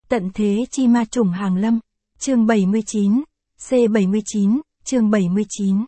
Tận thế chi ma trùng hàng lâm. Chương 79. C79, chương 79.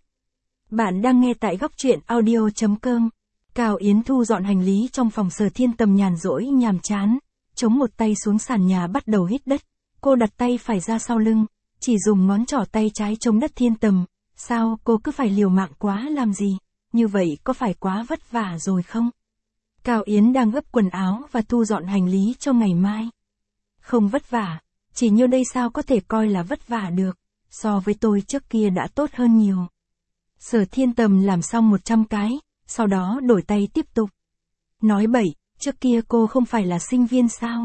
Bạn đang nghe tại góc truyện audio.com. Cao Yến Thu dọn hành lý trong phòng Sở Thiên Tầm nhàn rỗi nhàm chán, chống một tay xuống sàn nhà bắt đầu hít đất. Cô đặt tay phải ra sau lưng, chỉ dùng ngón trỏ tay trái chống đất Thiên Tầm. Sao cô cứ phải liều mạng quá làm gì? Như vậy có phải quá vất vả rồi không? Cao Yến đang gấp quần áo và thu dọn hành lý cho ngày mai. Không vất vả, chỉ nhiêu đây sao có thể coi là vất vả được, so với tôi trước kia đã tốt hơn nhiều. Sở Thiên Tầm làm xong 100 cái, sau đó đổi tay tiếp tục. Nói bậy, trước kia cô không phải là sinh viên sao?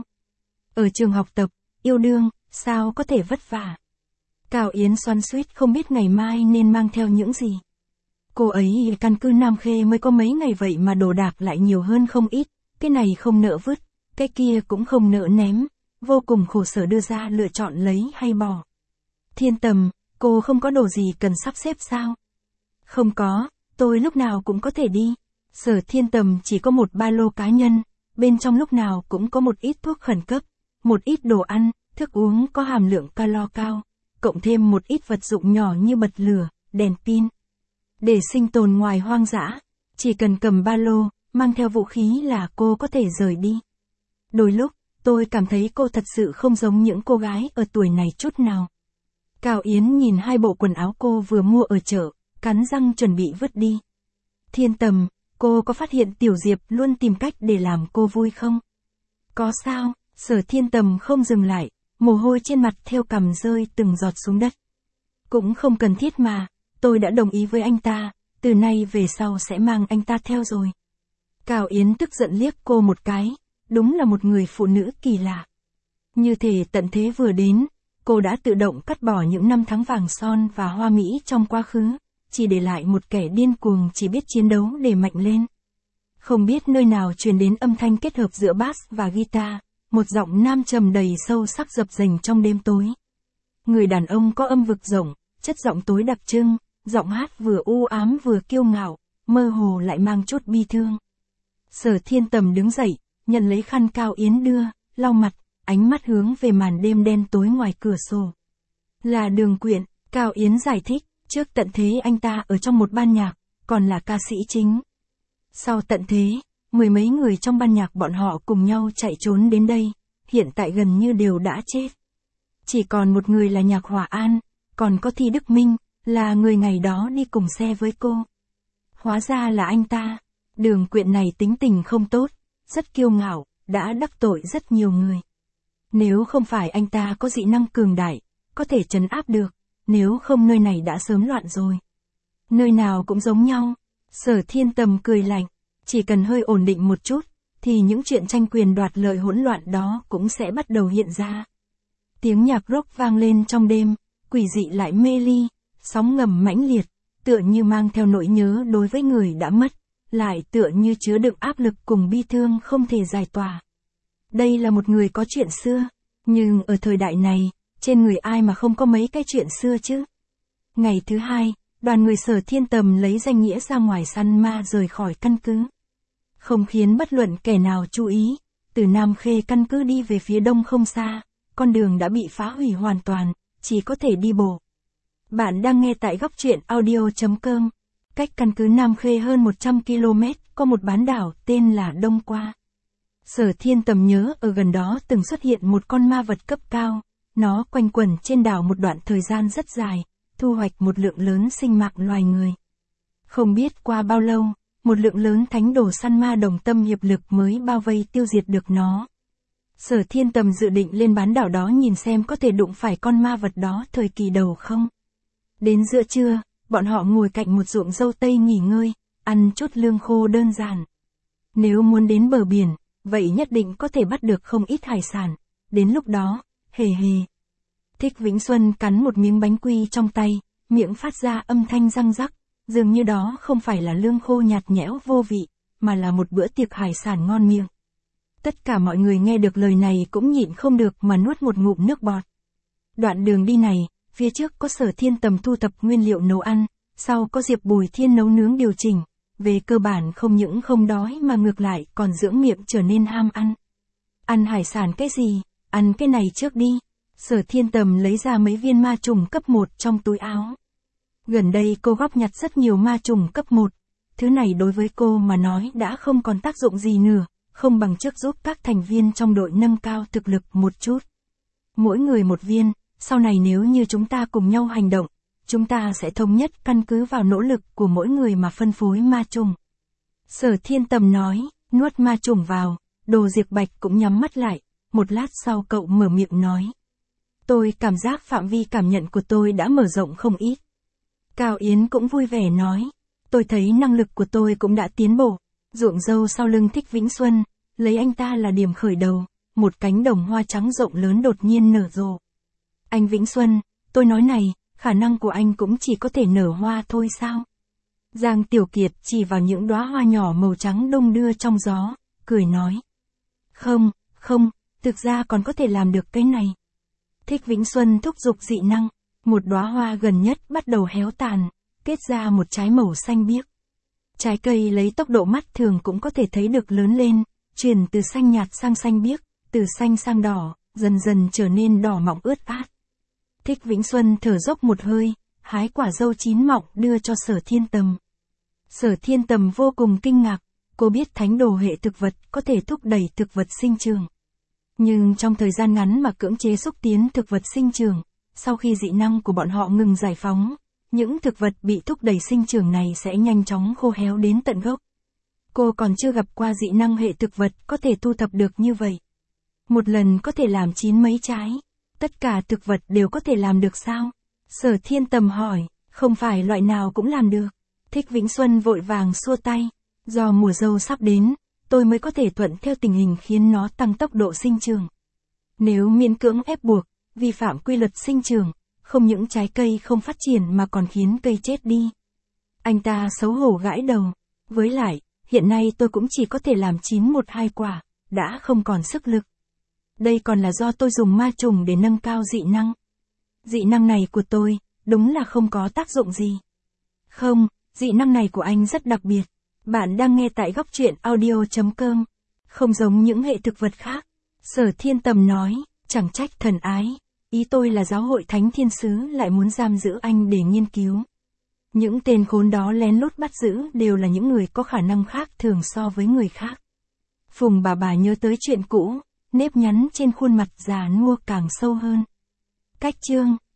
Ở trường học tập, yêu đương, sao có thể vất vả? Cao Yến xoắn xuýt không biết ngày mai nên mang theo những gì. Cô ấy căn cứ Nam Khê mới có mấy ngày vậy mà đồ đạc lại nhiều hơn không ít, cái này không nỡ vứt, cái kia cũng không nỡ ném, vô cùng khổ sở đưa ra lựa chọn lấy hay bỏ. Thiên Tầm, cô không có đồ gì cần sắp xếp sao? Không có, tôi lúc nào cũng có thể đi. Sở Thiên Tầm chỉ có một ba lô cá nhân, bên trong lúc nào cũng có một ít thuốc khẩn cấp, một ít đồ ăn, thức uống có hàm lượng calo cao, cộng thêm một ít vật dụng nhỏ như bật lửa, đèn pin. Để sinh tồn ngoài hoang dã, chỉ cần cầm ba lô, mang theo vũ khí là cô có thể rời đi. Đôi lúc, tôi cảm thấy cô thật sự không giống những cô gái ở tuổi này chút nào. Cao Yến nhìn hai bộ quần áo cô vừa mua ở chợ, cắn răng chuẩn bị vứt đi. Thiên Tầm, cô có phát hiện Tiểu Diệp luôn tìm cách để làm cô vui không? Có sao? Sở Thiên Tầm không dừng lại, mồ hôi trên mặt theo cằm rơi từng giọt xuống đất. Cũng không cần thiết mà, tôi đã đồng ý với anh ta, từ nay về sau sẽ mang anh ta theo rồi. Cao Yến tức giận liếc cô một cái, đúng là một người phụ nữ kỳ lạ. Như thể tận thế vừa đến, cô đã tự động cắt bỏ những năm tháng vàng son và hoa mỹ trong quá khứ, chỉ để lại một kẻ điên cuồng chỉ biết chiến đấu để mạnh lên. Không biết nơi nào truyền đến âm thanh kết hợp giữa bass và guitar, một giọng nam trầm đầy sâu sắc dập dềnh trong đêm tối. Người đàn ông có âm vực rộng, chất giọng tối đặc trưng, giọng hát vừa u ám vừa kiêu ngạo, mơ hồ lại mang chút bi thương. Sở Thiên Tầm đứng dậy, nhận lấy khăn Cao Yến đưa, lau mặt, ánh mắt hướng về màn đêm đen tối ngoài cửa sổ. Là Đường Quyện, Cao Yến giải thích, trước tận thế anh ta ở trong một ban nhạc, còn là ca sĩ chính. Sau tận thế, mười mấy người trong ban nhạc bọn họ cùng nhau chạy trốn đến đây, hiện tại gần như đều đã chết. Chỉ còn một người là Nhạc Hỏa An, còn có Thi Đức Minh, là người ngày đó đi cùng xe với cô. Hóa ra là anh ta. Đường Quyện này tính tình không tốt, rất kiêu ngạo, đã đắc tội rất nhiều người. Nếu không phải anh ta có dị năng cường đại, có thể trấn áp được, nếu không nơi này đã sớm loạn rồi. Nơi nào cũng giống nhau. Sở Thiên Tầm cười lạnh, chỉ cần hơi ổn định một chút, thì những chuyện tranh quyền đoạt lợi hỗn loạn đó cũng sẽ bắt đầu hiện ra. Tiếng nhạc rock vang lên trong đêm, quỷ dị lại mê ly, sóng ngầm mãnh liệt, tựa như mang theo nỗi nhớ đối với người đã mất, lại tựa như chứa đựng áp lực cùng bi thương không thể giải tỏa. Đây là một người có chuyện xưa, nhưng ở thời đại này, trên người ai mà không có mấy cái chuyện xưa chứ? Ngày thứ hai, đoàn người Sở Thiên Tầm lấy danh nghĩa ra ngoài săn ma rời khỏi căn cứ. Không khiến bất luận kẻ nào chú ý, từ Nam Khê căn cứ đi về phía đông không xa, con đường đã bị phá hủy hoàn toàn, chỉ có thể đi bộ. Bạn đang nghe tại góc truyện audio.com. Cách căn cứ Nam Khê hơn 100 km, có một bán đảo tên là Đông Qua. Sở Thiên Tầm nhớ ở gần đó từng xuất hiện một con ma vật cấp cao, nó quanh quẩn trên đảo một đoạn thời gian rất dài, thu hoạch một lượng lớn sinh mạng loài người. Không biết qua bao lâu, một lượng lớn thánh đồ săn ma đồng tâm hiệp lực mới bao vây tiêu diệt được nó. Sở Thiên Tầm dự định lên bán đảo đó nhìn xem có thể đụng phải con ma vật đó thời kỳ đầu không. Đến giữa trưa, bọn họ ngồi cạnh một ruộng dâu tây nghỉ ngơi, ăn chút lương khô đơn giản. Nếu muốn đến bờ biển, vậy nhất định có thể bắt được không ít hải sản. Đến lúc đó, hề hề. Thích Vĩnh Xuân cắn một miếng bánh quy trong tay, miệng phát ra âm thanh răng rắc, dường như đó không phải là lương khô nhạt nhẽo vô vị, mà là một bữa tiệc hải sản ngon miệng. Tất cả mọi người nghe được lời này cũng nhịn không được mà nuốt một ngụm nước bọt. Đoạn đường đi này, phía trước có Sở Thiên Tầm thu thập nguyên liệu nấu ăn, sau có Diệp Bùi Thiên nấu nướng điều chỉnh, về cơ bản không những không đói mà ngược lại còn dưỡng miệng trở nên ham ăn. Ăn hải sản cái gì, ăn cái này trước đi. Sở Thiên Tầm lấy ra mấy viên ma trùng cấp 1 trong túi áo. Gần đây cô góp nhặt rất nhiều ma trùng cấp 1. Thứ này đối với cô mà nói đã không còn tác dụng gì nữa, không bằng trước giúp các thành viên trong đội nâng cao thực lực một chút. Mỗi người một viên, sau này nếu như chúng ta cùng nhau hành động, chúng ta sẽ thống nhất căn cứ vào nỗ lực của mỗi người mà phân phối ma trùng. Sở Thiên Tầm nói, nuốt ma trùng vào, Đồ Diệp Bạch cũng nhắm mắt lại, một lát sau cậu mở miệng nói. Tôi cảm giác phạm vi cảm nhận của tôi đã mở rộng không ít. Cao Yến cũng vui vẻ nói, tôi thấy năng lực của tôi cũng đã tiến bộ. Ruộng dâu sau lưng Thích Vĩnh Xuân, lấy anh ta là điểm khởi đầu, một cánh đồng hoa trắng rộng lớn đột nhiên nở rộ. Anh Vĩnh Xuân, tôi nói này, khả năng của anh cũng chỉ có thể nở hoa thôi sao? Giang Tiểu Kiệt chỉ vào những đóa hoa nhỏ màu trắng đung đưa trong gió, cười nói. Không, thực ra còn có thể làm được cái này. Thích Vĩnh Xuân thúc giục dị năng, một đóa hoa gần nhất bắt đầu héo tàn, kết ra một trái màu xanh biếc. Trái cây lấy tốc độ mắt thường cũng có thể thấy được lớn lên, chuyển từ xanh nhạt sang xanh biếc, từ xanh sang đỏ, dần dần trở nên đỏ mọng ướt át. Thích Vĩnh Xuân thở dốc một hơi, hái quả dâu chín mọng đưa cho Sở Thiên Tầm. Sở Thiên Tầm vô cùng kinh ngạc, cô biết thánh đồ hệ thực vật có thể thúc đẩy thực vật sinh trưởng. Nhưng trong thời gian ngắn mà cưỡng chế xúc tiến thực vật sinh trưởng, sau khi dị năng của bọn họ ngừng giải phóng, những thực vật bị thúc đẩy sinh trưởng này sẽ nhanh chóng khô héo đến tận gốc. Cô còn chưa gặp qua dị năng hệ thực vật có thể thu thập được như vậy. Một lần có thể làm chín mấy trái. Tất cả thực vật đều có thể làm được sao? Sở Thiên Tầm hỏi, không phải loại nào cũng làm được. Thích Vĩnh Xuân vội vàng xua tay. Do mùa dâu sắp đến, tôi mới có thể thuận theo tình hình khiến nó tăng tốc độ sinh trưởng. Nếu miễn cưỡng ép buộc, vi phạm quy luật sinh trưởng, không những trái cây không phát triển mà còn khiến cây chết đi. Anh ta xấu hổ gãi đầu. Với lại, hiện nay tôi cũng chỉ có thể làm chín 1-2 quả, đã không còn sức lực. Đây còn là do tôi dùng ma trùng để nâng cao dị năng. Dị năng này của tôi, đúng là không có tác dụng gì. Không, dị năng này của anh rất đặc biệt. Bạn đang nghe tại góc truyện audio.com. Không giống những hệ thực vật khác. Sở Thiên Tầm nói, chẳng trách thần ái. Ý tôi là giáo hội Thánh Thiên Sứ lại muốn giam giữ anh để nghiên cứu. Những tên khốn đó lén lút bắt giữ đều là những người có khả năng khác thường so với người khác. Phùng bà nhớ tới chuyện cũ, nếp nhắn trên khuôn mặt già nua càng sâu hơn. Cách chương